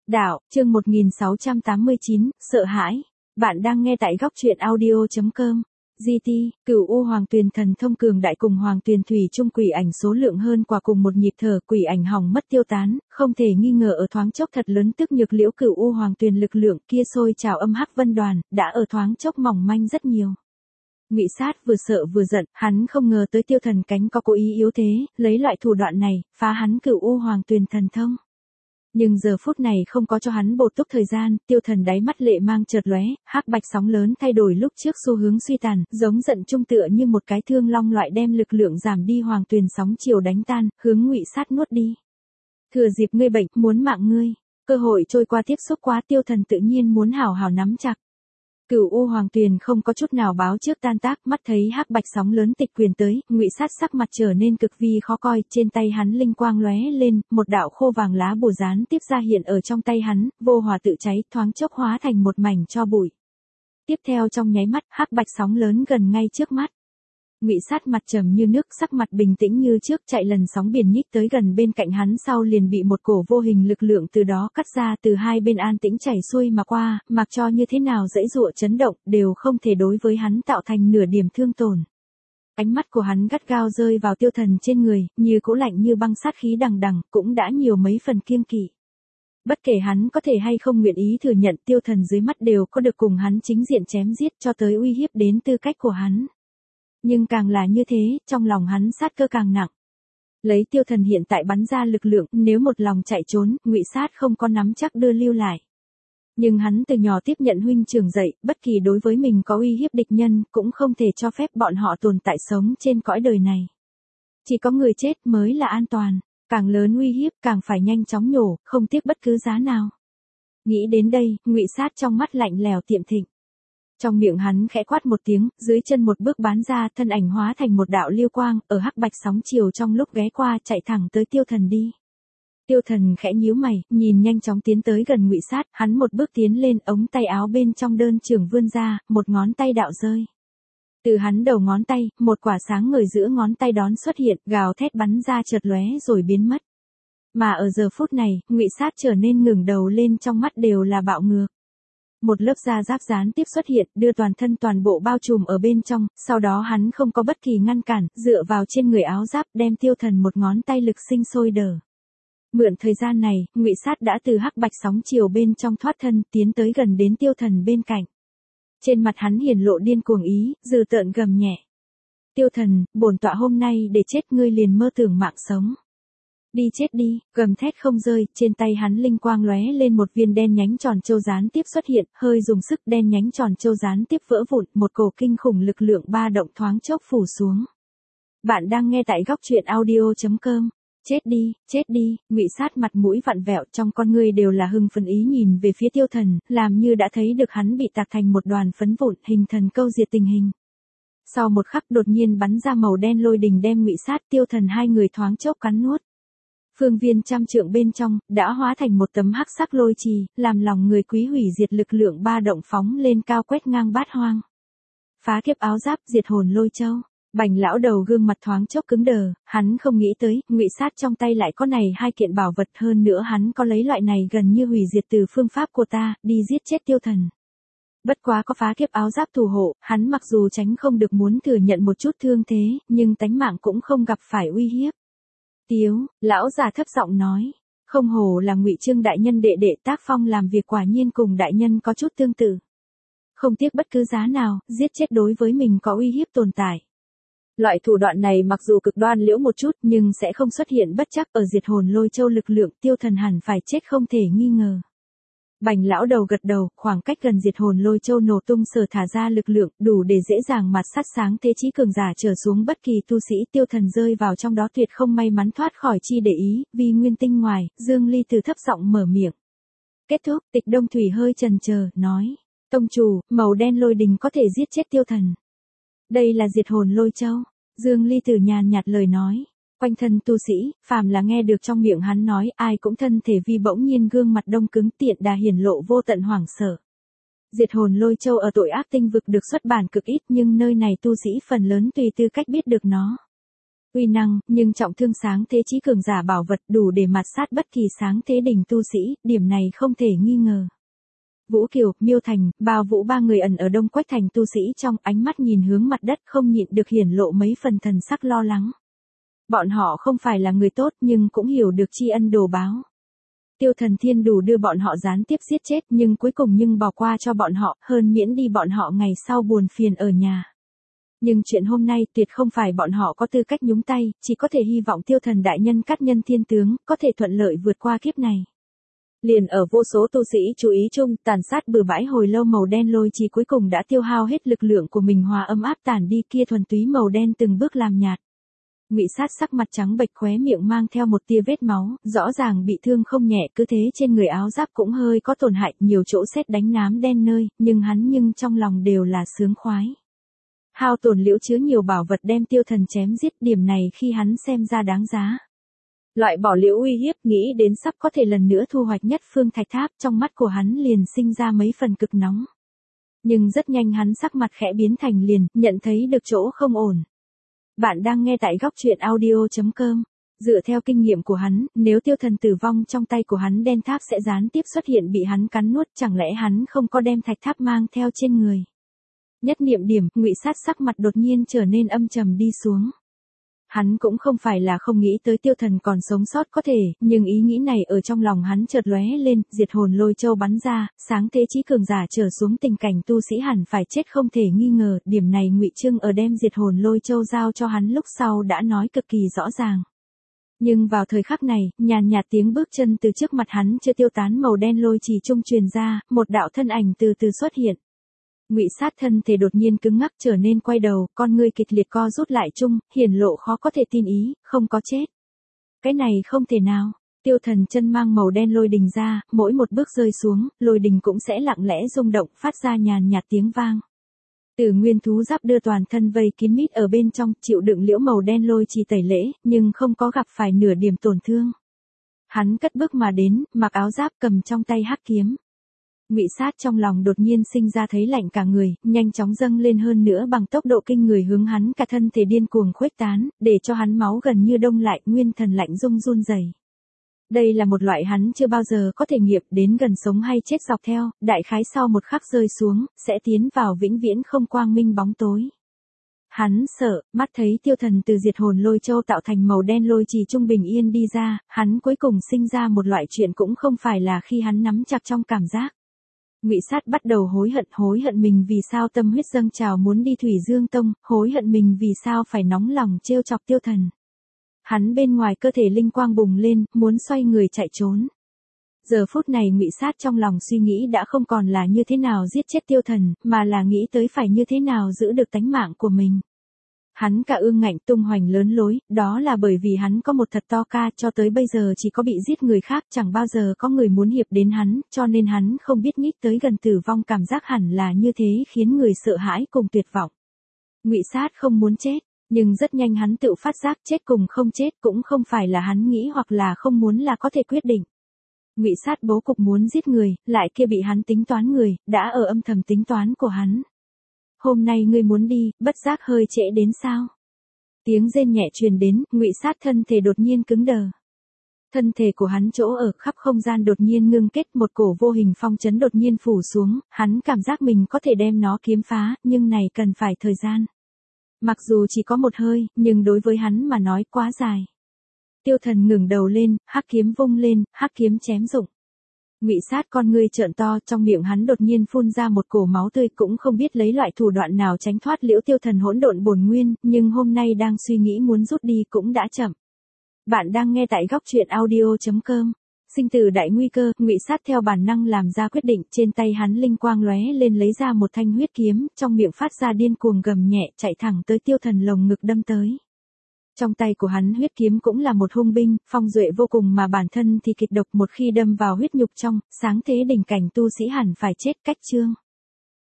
Đạo, chương 1689, sợ hãi. Bạn đang nghe tại góc truyện audio.com. GT, Cửu U Hoàng Tuyền thần thông cường đại cùng Hoàng Tuyền thủy chung quỷ ảnh số lượng hơn quả cùng một nhịp thở, quỷ ảnh hỏng mất tiêu tán, không thể nghi ngờ ở thoáng chốc thật lớn tức nhược liễu Cửu U Hoàng Tuyền lực lượng kia sôi trào âm hắc vân đoàn, đã ở thoáng chốc mỏng manh rất nhiều. Ngụy Sát vừa sợ vừa giận, hắn không ngờ tới Tiêu Thần cánh có cố ý yếu thế, lấy loại thủ đoạn này, phá hắn Cửu U Hoàng Tuyền thần thông. Nhưng giờ phút này không có cho hắn bổ túc thời gian, Tiêu Thần đáy mắt lệ mang chợt lóe, hắc bạch sóng lớn thay đổi lúc trước xu hướng suy tàn, giống giận trung tựa như một cái thương long loại đem lực lượng giảm đi Hoàng Tuyền sóng chiều đánh tan, hướng Ngụy Sát nuốt đi. Thừa dịp ngươi bệnh, muốn mạng ngươi, cơ hội trôi qua tiếp xúc quá, Tiêu Thần tự nhiên muốn hảo hảo nắm chặt. Cửu U Hoàng Tuyền không có chút nào báo trước tan tác, mắt thấy hắc bạch sóng lớn tịch quyền tới, Ngụy Sát sắc mặt trở nên cực vi khó coi, trên tay hắn linh quang lóe lên, một đạo khô vàng lá bùa gián tiếp ra hiện ở trong tay hắn, vô hỏa tự cháy, thoáng chốc hóa thành một mảnh tro bụi. Tiếp theo trong nháy mắt, hắc bạch sóng lớn gần ngay trước mắt. Ngụy Sát mặt trầm như nước, sắc mặt bình tĩnh như trước, chạy lần sóng biển nhích tới gần bên cạnh hắn, sau liền bị một cổ vô hình lực lượng từ đó cắt ra, từ hai bên an tĩnh chảy xuôi mà qua, mặc cho như thế nào dãy dụa chấn động, đều không thể đối với hắn tạo thành nửa điểm thương tổn. Ánh mắt của hắn gắt gao rơi vào Tiêu Thần trên người, như cũ lạnh như băng, sát khí đằng đằng, cũng đã nhiều mấy phần kiêng kỵ. Bất kể hắn có thể hay không nguyện ý thừa nhận, Tiêu Thần dưới mắt đều có được cùng hắn chính diện chém giết cho tới uy hiếp đến tư cách của hắn. Nhưng càng là như thế, trong lòng hắn sát cơ càng nặng. Lấy Tiêu Thần hiện tại bắn ra lực lượng, nếu một lòng chạy trốn, Ngụy Sát không có nắm chắc đưa lưu lại. Nhưng hắn từ nhỏ tiếp nhận huynh trưởng dạy, bất kỳ đối với mình có uy hiếp địch nhân, cũng không thể cho phép bọn họ tồn tại sống trên cõi đời này. Chỉ có người chết mới là an toàn, càng lớn uy hiếp càng phải nhanh chóng nhổ, không tiếc bất cứ giá nào. Nghĩ đến đây, Ngụy Sát trong mắt lạnh lẽo tiệm thịnh. Trong miệng hắn khẽ quát một tiếng, dưới chân một bước bắn ra, thân ảnh hóa thành một đạo lưu quang, ở hắc bạch sóng chiều trong lúc ghé qua, chạy thẳng tới Tiêu Thần đi. Tiêu Thần khẽ nhíu mày, nhìn nhanh chóng tiến tới gần Ngụy Sát, hắn một bước tiến lên, ống tay áo bên trong đơn trường vươn ra, một ngón tay đạo rơi. Từ hắn đầu ngón tay, một quả sáng ngời giữa ngón tay đón xuất hiện, gào thét bắn ra chợt lóe rồi biến mất. Mà ở giờ phút này, Ngụy Sát trở nên ngẩng đầu lên, trong mắt đều là bạo ngược. Một lớp da giáp gián tiếp xuất hiện, đưa toàn thân toàn bộ bao trùm ở bên trong, sau đó hắn không có bất kỳ ngăn cản, dựa vào trên người áo giáp, đem Tiêu Thần một ngón tay lực sinh sôi đỡ. Mượn thời gian này, Ngụy Sát đã từ hắc bạch sóng chiều bên trong thoát thân, tiến tới gần đến Tiêu Thần bên cạnh. Trên mặt hắn hiển lộ điên cuồng ý, dữ tợn gầm nhẹ. Tiêu Thần, bổn tọa hôm nay để chết ngươi liền mơ tưởng mạng sống. Đi chết đi, gầm thét không rơi, trên tay hắn linh quang lóe lên, một viên đen nhánh tròn châu gián tiếp xuất hiện, hơi dùng sức, đen nhánh tròn châu gián tiếp vỡ vụn, một cổ kinh khủng lực lượng ba động thoáng chốc phủ xuống. Bạn đang nghe tại góc truyện audio.com. Chết đi, Ngụy Sát mặt mũi vặn vẹo, trong con ngươi đều là hưng phấn ý nhìn về phía Tiêu Thần, làm như đã thấy được hắn bị tạc thành một đoàn phấn vụn, hình thần câu diệt tình hình. Sau một khắc đột nhiên bắn ra màu đen lôi đình đem Ngụy Sát, Tiêu Thần hai người thoáng chốc cắn nuốt. Phương viên trăm trượng bên trong, đã hóa thành một tấm hắc sắc lôi trì, làm lòng người quý hủy diệt lực lượng ba động phóng lên cao, quét ngang bát hoang. Phá kiếp áo giáp, diệt hồn lôi châu. Bành lão đầu gương mặt thoáng chốc cứng đờ, hắn không nghĩ tới, Ngụy Sát trong tay lại có này hai kiện bảo vật, hơn nữa hắn có lấy loại này gần như hủy diệt từ phương pháp của ta, đi giết chết Tiêu Thần. Bất quá có phá kiếp áo giáp thủ hộ, hắn mặc dù tránh không được muốn thừa nhận một chút thương thế, nhưng tánh mạng cũng không gặp phải uy hiếp. Tiếu, lão già thấp giọng nói, không hổ là Ngụy Trương đại nhân đệ đệ, tác phong làm việc quả nhiên cùng đại nhân có chút tương tự. Không tiếc bất cứ giá nào, giết chết đối với mình có uy hiếp tồn tại. Loại thủ đoạn này mặc dù cực đoan liễu một chút, nhưng sẽ không xuất hiện bất trắc, ở diệt hồn lôi châu lực lượng, Tiêu Thần hẳn phải chết không thể nghi ngờ. Bành lão đầu gật đầu, khoảng cách gần diệt hồn lôi châu nổ tung sở thả ra lực lượng, đủ để dễ dàng mặt sát sáng thế chí cường giả trở xuống bất kỳ tu sĩ, Tiêu Thần rơi vào trong đó tuyệt không may mắn thoát khỏi chi để ý, vì nguyên tinh ngoài, Dương Ly từ thấp giọng mở miệng. Kết thúc, Tịch Đông Thủy hơi chần chờ, nói, tông chủ, màu đen lôi đình có thể giết chết Tiêu Thần. Đây là diệt hồn lôi châu, Dương Ly Tử nhàn nhạt lời nói. Quanh thân tu sĩ, phàm là nghe được trong miệng hắn nói, ai cũng thân thể vi bỗng nhiên gương mặt đông cứng, tiện đà hiển lộ vô tận hoảng sợ. Diệt hồn lôi châu ở tội ác tinh vực được xuất bản cực ít, nhưng nơi này tu sĩ phần lớn tùy tư cách biết được nó. uy năng, nhưng trọng thương sáng thế chí cường giả bảo vật đủ để mạt sát bất kỳ sáng thế đỉnh tu sĩ, điểm này không thể nghi ngờ. Vũ Kiều, Miêu Thành, Bao Vũ ba người ẩn ở Đông Quách Thành tu sĩ trong ánh mắt nhìn hướng mặt đất không nhịn được hiển lộ mấy phần thần sắc lo lắng. Bọn họ không phải là người tốt nhưng cũng hiểu được tri ân đồ báo. Tiêu Thần Thiên đủ đưa bọn họ gián tiếp giết chết nhưng cuối cùng bỏ qua cho bọn họ, hơn miễn đi bọn họ ngày sau buồn phiền ở nhà. Nhưng chuyện hôm nay tuyệt không phải bọn họ có tư cách nhúng tay, chỉ có thể hy vọng Tiêu Thần đại nhân cát nhân thiên tướng, có thể thuận lợi vượt qua kiếp này. Liền ở vô số tu sĩ chú ý chung, tàn sát bừa bãi hồi lâu màu đen lôi chỉ cuối cùng đã tiêu hao hết lực lượng của mình hòa ấm áp tản đi kia thuần túy màu đen từng bước làm nhạt. Ngụy Sát sắc mặt trắng bệch khóe miệng mang theo một tia vết máu, rõ ràng bị thương không nhẹ cứ thế trên người áo giáp cũng hơi có tổn hại, nhiều chỗ sét đánh nám đen nơi, nhưng trong lòng đều là sướng khoái. Hao tổn liễu chứa nhiều bảo vật đem Tiêu Thần chém giết, điểm này khi hắn xem ra đáng giá. Loại bỏ liễu uy hiếp, nghĩ đến sắp có thể lần nữa thu hoạch nhất phương thạch tháp, trong mắt của hắn liền sinh ra mấy phần cực nóng. Nhưng rất nhanh hắn sắc mặt khẽ biến thành liền, nhận thấy được chỗ không ổn. Bạn đang nghe tại góc truyện audio.com. Dựa theo kinh nghiệm của hắn, nếu Tiêu Thần tử vong trong tay của hắn đen tháp sẽ gián tiếp xuất hiện bị hắn cắn nuốt, chẳng lẽ hắn không có đem thạch tháp mang theo trên người. Nhất niệm điểm, Ngụy Sát sắc mặt đột nhiên trở nên âm trầm đi xuống. Hắn cũng không phải là không nghĩ tới Tiêu Thần còn sống sót có thể, nhưng ý nghĩ này ở trong lòng hắn chợt lóe lên, diệt hồn lôi châu bắn ra, sáng thế chí cường giả trở xuống tình cảnh tu sĩ hẳn phải chết không thể nghi ngờ, điểm này Ngụy Trưng ở đem diệt hồn lôi châu giao cho hắn lúc sau đã nói cực kỳ rõ ràng. Nhưng vào thời khắc này, nhàn nhạt tiếng bước chân từ trước mặt hắn chưa tiêu tán màu đen lôi chỉ trung truyền ra, một đạo thân ảnh từ từ xuất hiện. Ngụy Sát thân thể đột nhiên cứng ngắc trở nên quay đầu, con ngươi kịch liệt co rút lại chung, hiển lộ khó có thể tin ý, không có chết. Cái này không thể nào. Tiêu Thần chân mang màu đen lôi đình ra, mỗi một bước rơi xuống, lôi đình cũng sẽ lặng lẽ rung động, phát ra nhàn nhạt tiếng vang. Từ nguyên thú giáp đưa toàn thân vây kín mít ở bên trong, chịu đựng liễu màu đen lôi chỉ tẩy lễ, nhưng không có gặp phải nửa điểm tổn thương. Hắn cất bước mà đến, mặc áo giáp cầm trong tay hắc kiếm. Ngụy Sát trong lòng đột nhiên sinh ra thấy lạnh cả người, nhanh chóng dâng lên hơn nữa bằng tốc độ kinh người hướng hắn cả thân thể điên cuồng khuếch tán, để cho hắn máu gần như đông lại, nguyên thần lạnh run rẩy. Đây là một loại hắn chưa bao giờ có thể nghiệm đến gần sống hay chết dọc theo, đại khái sau một khắc rơi xuống, sẽ tiến vào vĩnh viễn không quang minh bóng tối. Hắn sợ, mắt thấy Tiêu Thần từ diệt hồn lôi châu tạo thành màu đen lôi trì trung bình yên đi ra, hắn cuối cùng sinh ra một loại chuyện cũng không phải là khi hắn nắm chặt trong cảm giác. Ngụy Sát bắt đầu hối hận mình vì sao tâm huyết dâng trào muốn đi Thủy Dương Tông, hối hận mình vì sao phải nóng lòng trêu chọc Tiêu Thần. Hắn bên ngoài cơ thể linh quang bùng lên, muốn xoay người chạy trốn. Giờ phút này Ngụy Sát trong lòng suy nghĩ đã không còn là như thế nào giết chết Tiêu Thần, mà là nghĩ tới phải như thế nào giữ được tánh mạng của mình. Hắn cả ương ngạnh tung hoành lớn lối, đó là bởi vì hắn có một thật to ca, cho tới bây giờ chỉ có bị giết người khác, chẳng bao giờ có người muốn hiệp đến hắn, cho nên hắn không biết nhích tới gần tử vong, cảm giác hẳn là như thế khiến người sợ hãi cùng tuyệt vọng. Ngụy Sát không muốn chết, nhưng rất nhanh hắn tự phát giác chết cùng không chết cũng không phải là hắn nghĩ hoặc là không muốn là có thể quyết định. Ngụy Sát bố cục muốn giết người, lại kia bị hắn tính toán người, đã ở âm thầm tính toán của hắn. Hôm nay ngươi muốn đi, bất giác hơi trễ đến sao? Tiếng rên nhẹ truyền đến, Ngụy Sát thân thể đột nhiên cứng đờ. Thân thể của hắn chỗ ở khắp không gian đột nhiên ngưng kết, một cổ vô hình phong trấn đột nhiên phủ xuống, hắn cảm giác mình có thể đem nó kiếm phá, nhưng này cần phải thời gian. Mặc dù chỉ có một hơi, nhưng đối với hắn mà nói quá dài. Tiêu Thần ngẩng đầu lên, hắc kiếm vung lên, hắc kiếm chém rụng. Ngụy Sát con ngươi trợn to, trong miệng hắn đột nhiên phun ra một cổ máu tươi, cũng không biết lấy loại thủ đoạn nào tránh thoát liễu Tiêu Thần hỗn độn bổn nguyên, nhưng hôm nay đang suy nghĩ muốn rút đi cũng đã chậm. Bạn đang nghe tại góc truyện audio.com. Sinh tử đại nguy cơ, Ngụy Sát theo bản năng làm ra quyết định, trên tay hắn linh quang lóe lên lấy ra một thanh huyết kiếm, trong miệng phát ra điên cuồng gầm nhẹ, chạy thẳng tới Tiêu Thần lồng ngực đâm tới. Trong tay của hắn huyết kiếm cũng là một hung binh, phong duệ vô cùng mà bản thân thì kịch độc, một khi đâm vào huyết nhục trong, sáng thế đỉnh cảnh tu sĩ hẳn phải chết cách chương.